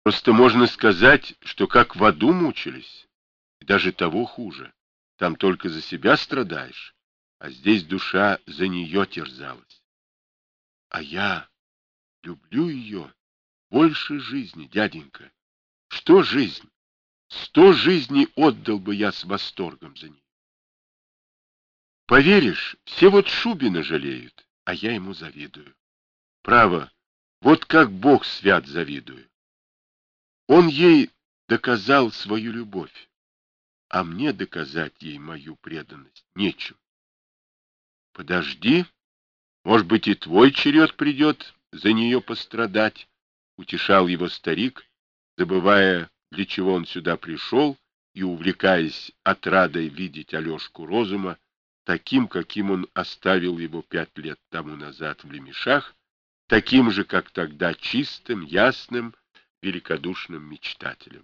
Просто можно сказать, что как в аду мучились, и даже того хуже. Там только за себя страдаешь, а здесь душа за нее терзалась. А я люблю ее больше жизни, дяденька. Что жизнь? 100 жизней отдал бы я с восторгом за нее. Поверишь, все вот Шубина жалеют, а я ему завидую. Право, вот как Бог свят завидую. Он ей доказал свою любовь, а мне доказать ей мою преданность нечем. Подожди, может быть, и твой черед придет за нее пострадать, утешал его старик, забывая, для чего он сюда пришел, и увлекаясь отрадой видеть Алешку Розума, таким, каким он оставил его 5 лет тому назад в Лемешах, таким же, как тогда, чистым, ясным, великодушным мечтателем.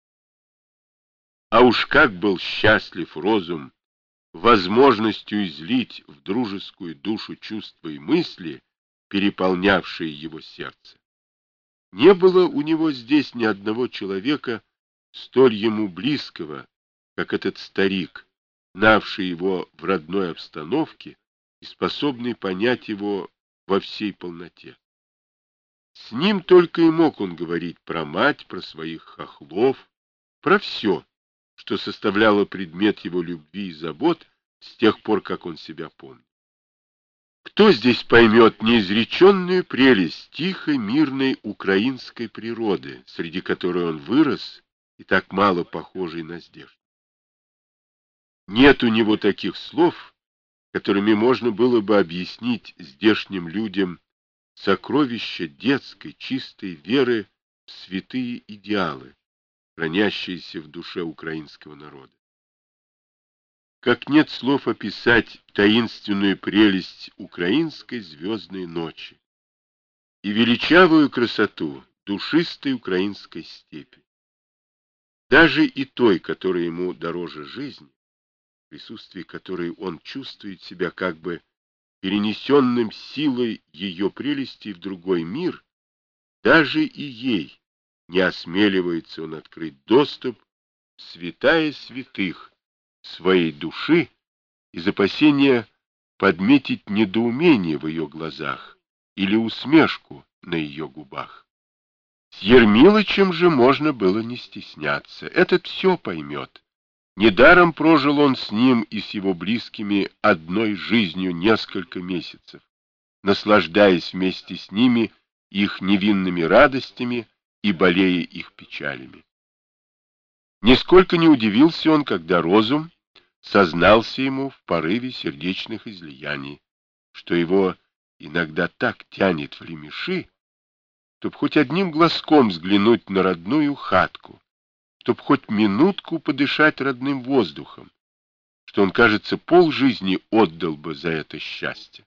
А уж как был счастлив Розум возможностью излить в дружескую душу чувства и мысли, переполнявшие его сердце. Не было у него здесь ни одного человека, столь ему близкого, как этот старик, знавший его в родной обстановке и способный понять его во всей полноте. С ним только и мог он говорить про мать, про своих хохлов, про все, что составляло предмет его любви и забот с тех пор, как он себя помнит. Кто здесь поймет неизреченную прелесть тихой, мирной украинской природы, среди которой он вырос и так мало похожей на здешнюю? Нет у него таких слов, которыми можно было бы объяснить здешним людям сокровища детской, чистой веры в святые идеалы, хранящиеся в душе украинского народа. Как нет слов описать таинственную прелесть украинской звездной ночи и величавую красоту душистой украинской степи. Даже и той, которая ему дороже жизни, в присутствии которой он чувствует себя как бы перенесенным силой ее прелести в другой мир, даже и ей не осмеливается он открыть доступ в святая святых своей души из опасения подметить недоумение в ее глазах или усмешку на ее губах. С Ермилычем же можно было не стесняться, этот все поймет. Недаром прожил он с ним и с его близкими одной жизнью несколько месяцев, наслаждаясь вместе с ними их невинными радостями и болея их печалями. Нисколько не удивился он, когда Розум сознался ему в порыве сердечных излияний, что его иногда так тянет в Лемеши, чтоб хоть одним глазком взглянуть на родную хатку, чтоб хоть минутку подышать родным воздухом, что он, кажется, полжизни отдал бы за это счастье.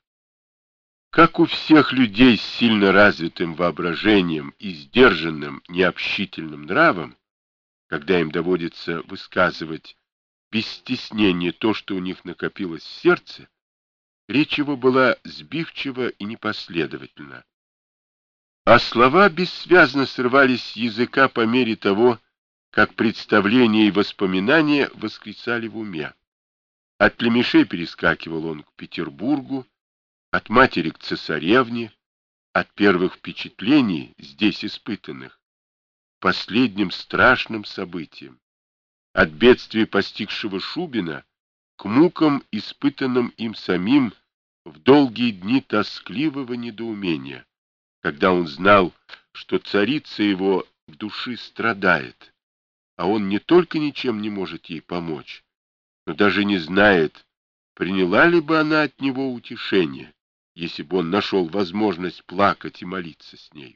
Как у всех людей с сильно развитым воображением и сдержанным необщительным нравом, когда им доводится высказывать без стеснения то, что у них накопилось в сердце, речь его была сбивчива и непоследовательна, а слова бессвязно срывались с языка по мере того, как представления и воспоминания воскресали в уме. От Лемешей перескакивал он к Петербургу, от матери к цесаревне, от первых впечатлений, здесь испытанных, последним страшным событием, от бедствия, постигшего Шубина, к мукам, испытанным им самим в долгие дни тоскливого недоумения, когда он знал, что царица его в душе страдает, а он не только ничем не может ей помочь, но даже не знает, приняла ли бы она от него утешение, если бы он нашел возможность плакать и молиться с нею.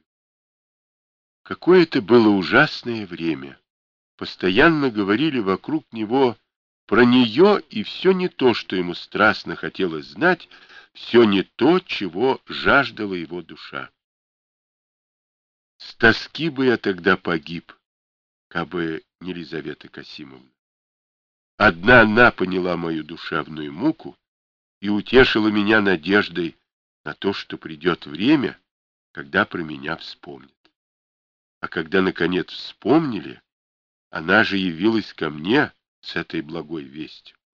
Какое это было ужасное время! Постоянно говорили вокруг него про нее, и все не то, что ему страстно хотелось знать, все не то, чего жаждала его душа. С тоски бы я тогда погиб, кабы не Лизавета Касимовна. Одна она поняла мою душевную муку и утешила меня надеждой на то, что придет время, когда про меня вспомнят. А когда, наконец, вспомнили, она же явилась ко мне с этой благой вестью.